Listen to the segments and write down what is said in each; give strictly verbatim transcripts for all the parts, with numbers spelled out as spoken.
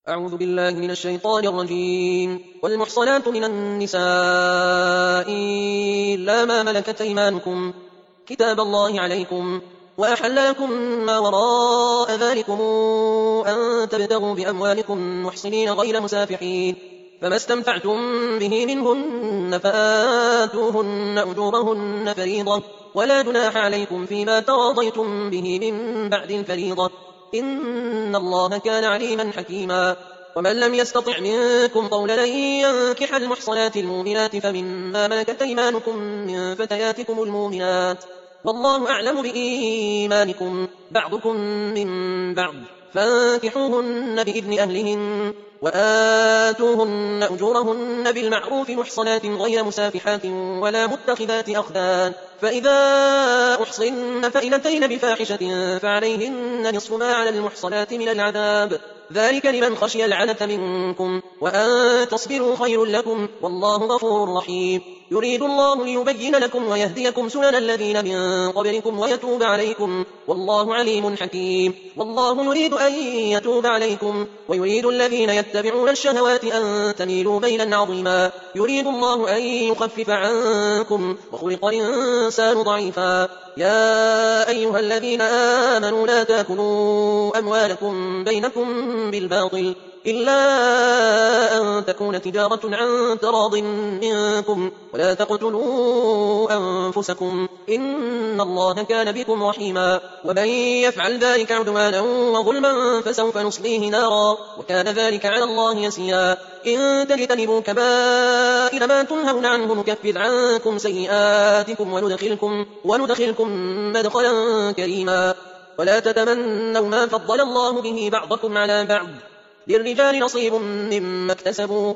أعوذ بالله من الشيطان الرجيم. والمحصنات من النساء إلا ما ملكت أيمانكم كتاب الله عليكم وأحل لكم ما وراء ذلكم أن تبتغوا بأموالكم محصنين غير مسافحين، فما استمتعتم به منهن فآتوهن أجورهن فريضة، ولا جناح عليكم فيما تراضيتم به من بعد الفريضة، إن الله كان عليما حكيما. ومن لم يستطع منكم طولا أن ينكح المحصنات المؤمنات فمما ملكت أيمانكم من فتياتكم المؤمنات، والله أعلم بإيمانكم بعضكم من بعض، فانكحوهن بإذن أهلهن وآتوهن أجورهن بالمعروف محصنات غير مسافحات ولا متخذات أخدان، فإذا أحصن فإن أتين بفاحشة فعليهن نصف ما على المحصنات من العذاب، ذلك لمن خشي العنة منكم، وأن تصبروا خير لكم، والله غفور رحيم. يريد الله ليبين لكم ويهديكم سنن الذين من قبلكم ويتوب عليكم، والله عليم حكيم. والله يريد أن يتوب عليكم ويريد الذين يتبعون الشهوات أن تميلوا ميلا عظيما. يريد الله أن يخفف عنكم وخلق الإنسان ضعيفا. يا أيها الذين آمنوا لا تأكلوا أموالكم بينكم بالباطل إلا أن تكون تجارة عن تراض منكم، ولا تقتلوا أنفسكم إن الله كان بكم رحيما. ومن يفعل ذلك عدوانا وظلما فسوف نصليه نارا، وكان ذلك على الله يسيرا. إن تجتنبوا كبائر ما تنهون عنه نكفر عنكم سيئاتكم وندخلكم, وندخلكم مدخلا كريما. ولا تتمنوا ما فضل الله به بعضكم على بعض، للرجال نصيب مما اكتسبوا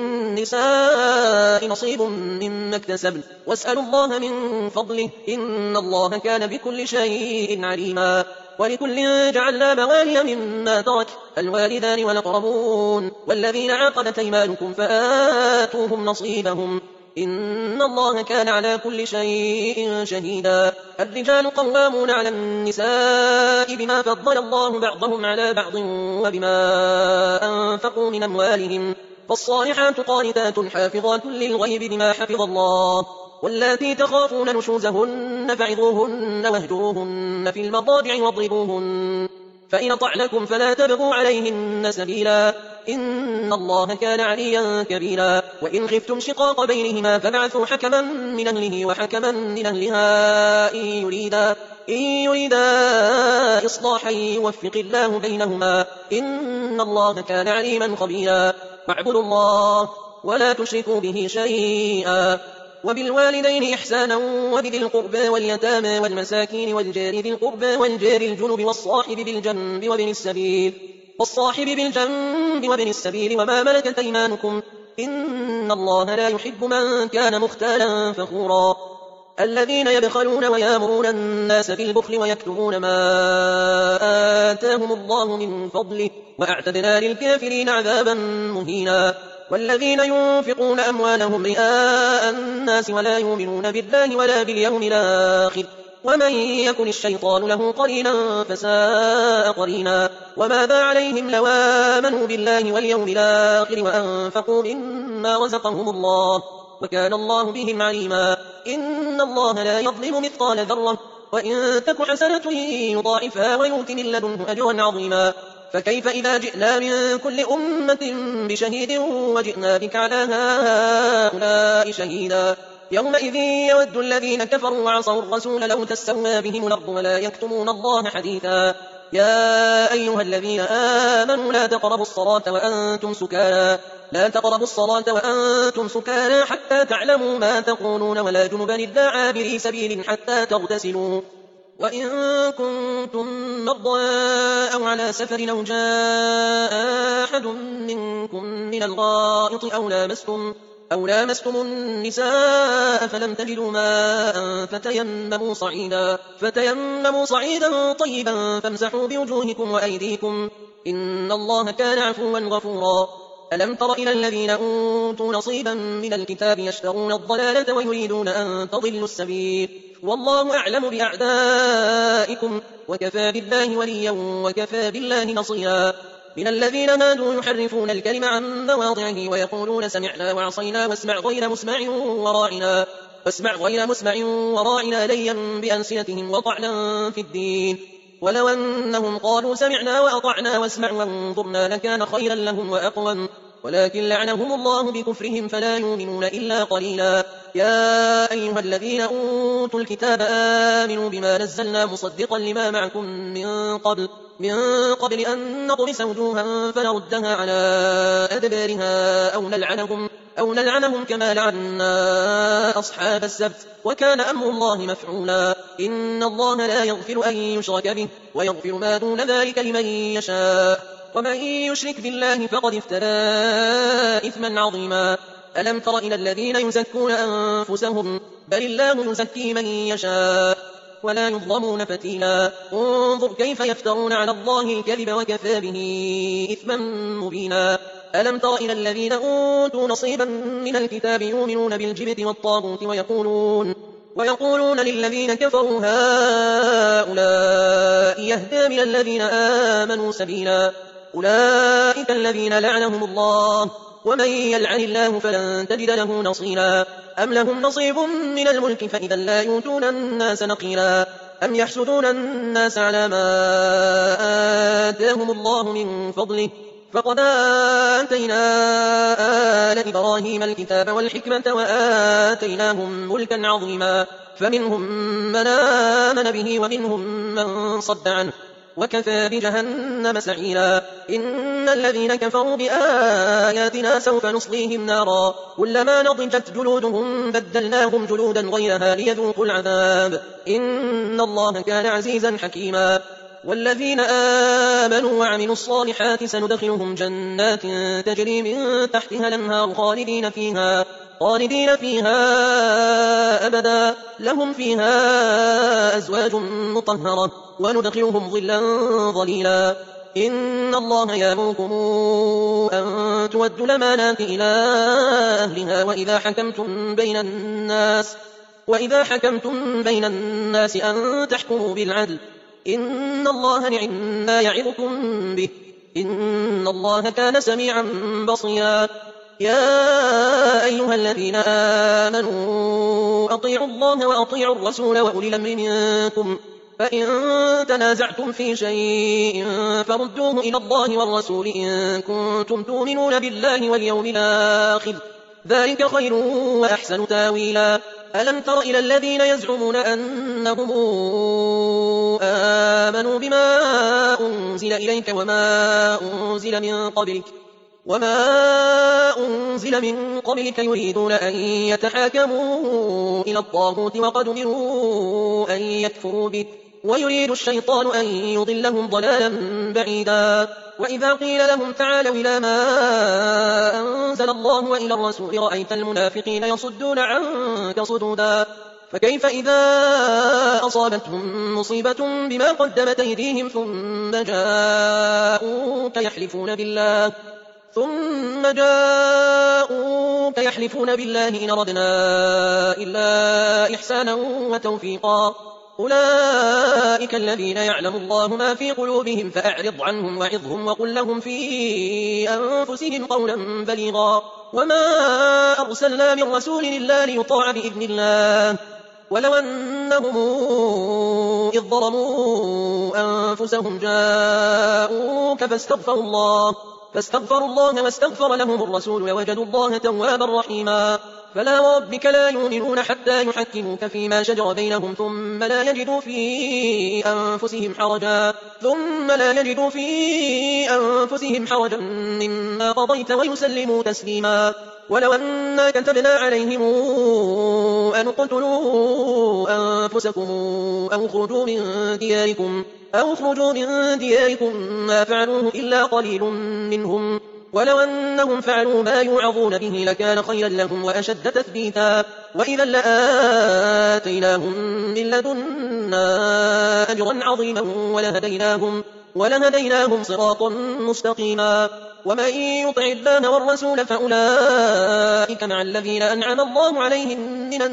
وللنساء نصيب مما اكتسبن، واسألوا الله من فضله إن الله كان بكل شيء عليما. ولكل جعلنا موالي مما ترك الوالدان والأقربون والذين عقدت أيمانكم فآتوهم نصيبهم إن الله كان على كل شيء شهيدا. الرجال قوامون على النساء بما فضل الله بعضهم على بعض وبما أنفقوا من أموالهم، فالصالحات قانتات حافظات للغيب بما حفظ الله. واللاتي تخافون نشوزهن فعظوهن واهجروهن في المضاجع واضربوهن، فإن طعنكم فلا تبغوا عليهن سبيلا إن الله كان عليا كبيرا. وإن خفتم شقاق بينهما فابعثوا حكما من أهله وحكما من أهلها إن يريدا, إن يريدا إصلاحا يوفق الله بينهما إن الله كان عليما خبيرا. واعبدوا الله ولا تشركوا به شيئا، وبالوالدين إحسانا وبذي القربى واليتامى والمساكين والجار ذي القربى والجار الجنب والصاحب بالجنب وابن السبيل والصاحب بالجنب وابن السبيل وما ملكت أيمانكم إن الله لا يحب من كان مختالا فخورا. الذين يبخلون ويامرون الناس بالبخل ويكتمون ما آتاهم الله من فضله وأعتدنا للكافرين عذابا مهينا. والذين ينفقون أموالهم رئاء الناس ولا يؤمنون بالله ولا باليوم الآخر ومن يكن الشيطان له قرينا فساء قرينا. وماذا عليهم لو آمنوا بالله واليوم الآخر وأنفقوا مما رزقهم الله وكان الله بهم عليما. إن الله لا يظلم مثقال ذرة وإن تك حسنة يضاعفها ويؤت من لدنه أجرا عظيما. فكيف إذا جئنا من كل أمة بشهيد وجئنا بك على هؤلاء شهيدا. يومئذ يود الذين كفروا وعصوا الرسول لو تستوى بهم الأرض ولا يكتمون الله حديثا. يا أيها الذين آمنوا لا تقربوا الصلاة وأنتم سكارى لا تقربوا الصلاة وأنتم سكارى حتى تعلموا ما تقولون ولا جنبا إلا عابري سبيل حتى تغتسلوا، وإن كنتم مرضى أو على سفر أو جاء أحد منكم من الغائط أو لامستم أو لامستم النساء فلم تجدوا ماء فتيمموا صعيدا فتيمموا صعيدا طيبا فامسحوا بوجوهكم وأيديكم إن الله كان عفوا غفورا. ألم تر إلى الذين أوتوا نصيبا من الكتاب يشترون الضلالة ويريدون أن تضلوا السبيل والله أعلم بأعدائكم وكفى بالله وليا وكفى بالله نصيرا. من الذين هادوا يحرفون الكلم عن مواضعه ويقولون سمعنا وعصينا واسمع غير مسمع وراعنا واسمع غير مسمع وراعنا ليا بألسنتهم وطعنا في الدين ولو أنهم قالوا سمعنا وأطعنا واسمع وانظرنا لكان خيرا لهم وأقوم ولكن لعنهم الله بكفرهم فلا يؤمنون إلا قليلا. يا أيها الذين أوتوا الكتاب آمنوا بما نزلنا مصدقا لما معكم من قبل من قبل أن نطمس وجوها فنردها على أدبارها أو نلعنهم أو نلعنهم كما لعنا أصحاب السبت وكان أمر الله مفعولا. إن الله لا يغفر أن يشرك به ويغفر ما دون ذلك لمن يشاء ومن يشرك بالله فقد افترى إثما عظيما. ألم تر إلى الذين يزكون أنفسهم بل الله يزكي من يشاء ولا يظلمون فتيلا. انظر كيف يفترون على الله الكذب وكفى به إثما مبينا. ألم تر إلى الذين أوتوا نصيبا من الكتاب يؤمنون بالجبت والطاغوت ويقولون ويقولون للذين كفروا هؤلاء يهدى من الذين آمنوا سبيلا. أولئك الذين لعنهم الله ومن يلعن الله فلن تجد له نصيرا. أم لهم نصيب من الملك فإذا لا يؤتون الناس نقيرا. أم يحسدون الناس على ما آتاهم الله من فضله فقد آتينا آل إبراهيم الكتاب والحكمة وآتيناهم ملكا عظيما. فمنهم من آمن به ومنهم من صد عنه وكفى بجهنم سعيرا. إن الذين كفروا بآياتنا سوف نصليهم نارا كلما نضجت جلودهم بدلناهم جلودا غيرها ليذوقوا العذاب إن الله كان عزيزا حكيما. والذين آمنوا وعملوا الصالحات سندخلهم جنات تجري من تحتها الأنهار خالدين فيها خالدين فيها أبدا لهم فيها أزواج مطهرة وندخلهم ظلا ظليلا. إن الله يأمركم أن تودوا الأمانات إلى أهلها وإذا حكمتم بين الناس وإذا حكمتم بين الناس أن تحكموا بالعدل إن الله نعم ما يعظكم به إن الله كان سميعا بصيرا. يا أيها الذين آمنوا أطيعوا الله وأطيعوا الرسول وأولي الأمر منكم فإن تنازعتم في شيء فردوه إلى الله والرسول إن كنتم تؤمنون بالله واليوم الآخر ذلك خير وأحسن تاويلا. ألم تر إلى الذين يزعمون أنهم آمنوا بما أنزل إليك وما أنزل من قبلك وما أنزل من قبلك يريدون أن يتحاكموا إلى الطاغوت وقد أمروا أن يكفروا به ويريد الشيطان أن يضلهم ضلالا بعيدا. وإذا قيل لهم تعالوا إلى ما أنزل الله وإلى الرسول رأيت المنافقين يصدون عنك صدودا. فكيف إذا أصابتهم مصيبة بما قدمت أيديهم ثم جاءوك يحلفون بالله ثم جاءوك يحلفون بالله إن أردنا إلا إحسانا وتوفيقا. أولئك الذين يعلم الله ما في قلوبهم فأعرض عنهم وعظهم وقل لهم في أنفسهم قولا بليغا. وما أرسلنا من رسول إلا ليطاع بإذن الله ولو أنهم إذ ظلموا أنفسهم جاءوك فاستغفروا الله فاستغفروا الله واستغفر لهم الرسول ووجدوا الله توابا رحيما. فلا وربك لا يؤمنون حتى يحكموك فيما شجر بينهم ثم لا يجدوا في أنفسهم حرجا ثم لا يجدوا في أنفسهم حرجا مما قضيت ويسلموا تسليما. ولو أنا كتبنا عليهم أن اقتلوا أنفسكم أو اخرجوا من دياركم أو اخرجوا من دياركم ما فعلوه إلا قليل منهم ولو أنهم فعلوا ما يوعظون به لكان خيرا لهم وأشد تثبيتا. وإذا لآتيناهم من لدنا أجرا عظيما ولهديناهم, ولهديناهم صراطا مستقيما. ومن يطع الله والرسول فأولئك مع الذين أنعم الله عليهم من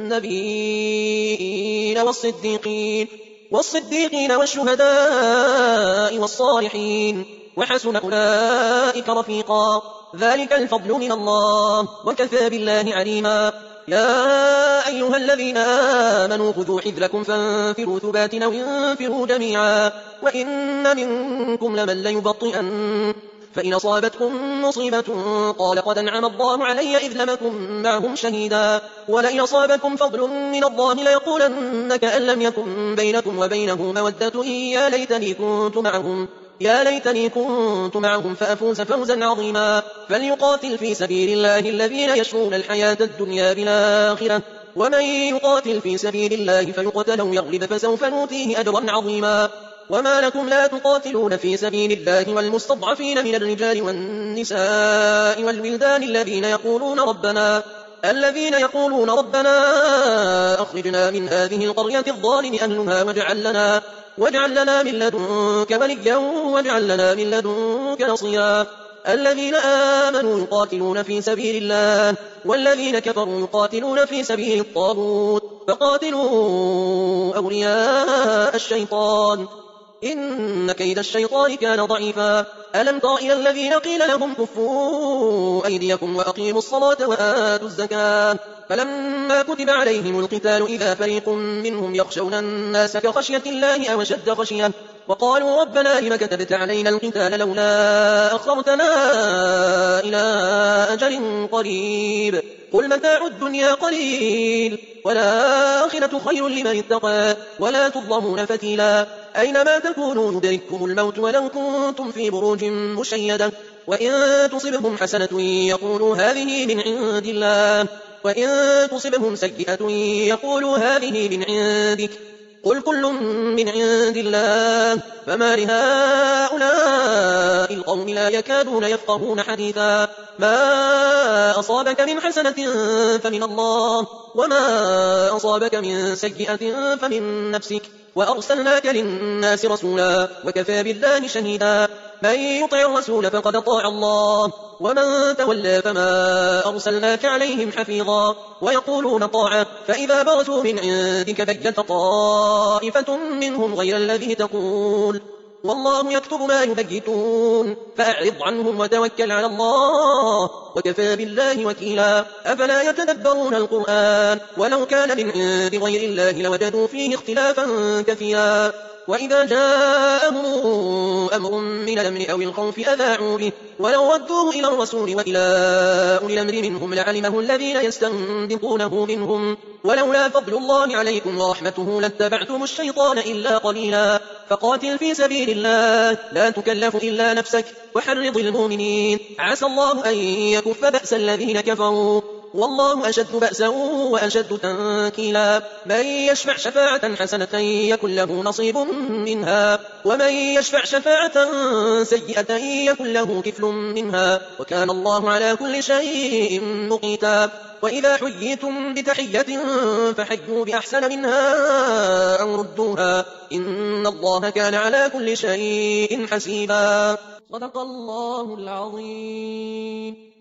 النبيين والصديقين والصديقين والشهداء والصالحين وحسن أولئك رفيقا. ذلك الفضل من الله وكفى بالله عليما. يا أيها الذين آمنوا خذوا حذركم فانفروا ثبات أو انفروا جميعا وإن منكم لمن ليبطئن فإن أصابتكم مصيبة قال قد أنعم الله علي إذ لم أكن معهم شهيدا ولئن أصابكم فضل من الله ليقولن كأن لم يكن بينكم وبينه مودة يا ليتني كنت معهم يا ليتني كنت معهم فأفوز فوزا عظيما. فليقاتل في سبيل الله الذين يشرون الحياة الدنيا بالآخرة ومن يقاتل في سبيل الله فيقتل أو يغلب فسوف نؤتيه أجرا عظيما. وما لكم لا تقاتلون في سبيل الله والمستضعفين من الرجال والنساء والولدان الذين يقولون ربنا الذين يقولون ربنا أخرجنا من هذه القرية الظالم أهلها واجعل لنا واجعل لنا من لدنك وليا واجعل لنا من لدنك نصيرا. الذين آمنوا يقاتلون في سبيل الله والذين كفروا يقاتلون في سبيل الطاغوت فقاتلوا أولياء الشيطان إن كيد الشيطان كان ضعيفا. ألم تر إلى الذين قيل لهم كفوا أيديكم وأقيموا الصلاة وآتوا الزكاة فلما كتب عليهم القتال إذا فريق منهم يخشون الناس كخشية الله أو أشد خشية وقالوا ربنا لم كتبت علينا القتال لولا أخرتنا إلى أجل قريب قل متاع الدنيا قليل والآخرة خير لمن اتقى ولا تظلمون فتيلا. أينما تكونوا يدرككم الموت ولو كنتم في بروج مشيدة وإن تصبهم حسنة يقولوا هذه من عند الله وإن تصبهم سيئة يقولوا هذه من عندك قل كل من عند الله فما لهؤلاء القوم لا يكادون يفقهون حديثا. ما أصابك من حسنة فمن الله وما أصابك من سيئة فمن نفسك وأرسلناك للناس رسولا وكفى بالله شهيدا. من يطع الرسول فقد أطاع الله ومن تولى فما أرسلناك عليهم حفيظا. ويقولون طاعة فإذا برزوا من عندك بيت طائفة منهم غير الذي تقول والله يكتب ما يبيتون فأعرض عنهم وتوكل على الله وكفى بالله وكيلا. أفلا يتدبرون القرآن ولو كان من عند غير الله لوجدوا فيه اختلافا كثيرا. وإذا جاءهم أمر من الأمن أو الخوف أذاعوا به ولو ردوه إلى الرسول وإلى أولي الأمر منهم لعلمه الذين يستنبطونه منهم ولولا فضل الله عليكم ورحمته لاتبعتم الشيطان إلا قليلا. فقاتل في سبيل الله لا تكلف إلا نفسك وحرض المؤمنين عسى الله أن يكف بأس الذين كفروا والله أشد بأسا وأشد تنكيلا. من يشفع شفاعة حسنة يكن له نصيب منها ومن يشفع شفاعة سيئة يكن له كفل منها وكان الله على كل شيء مقيتا. وإذا حييتم بتحية فحيوا بأحسن منها أو ردوها إن الله كان على كل شيء حسيبا. صدق الله العظيم.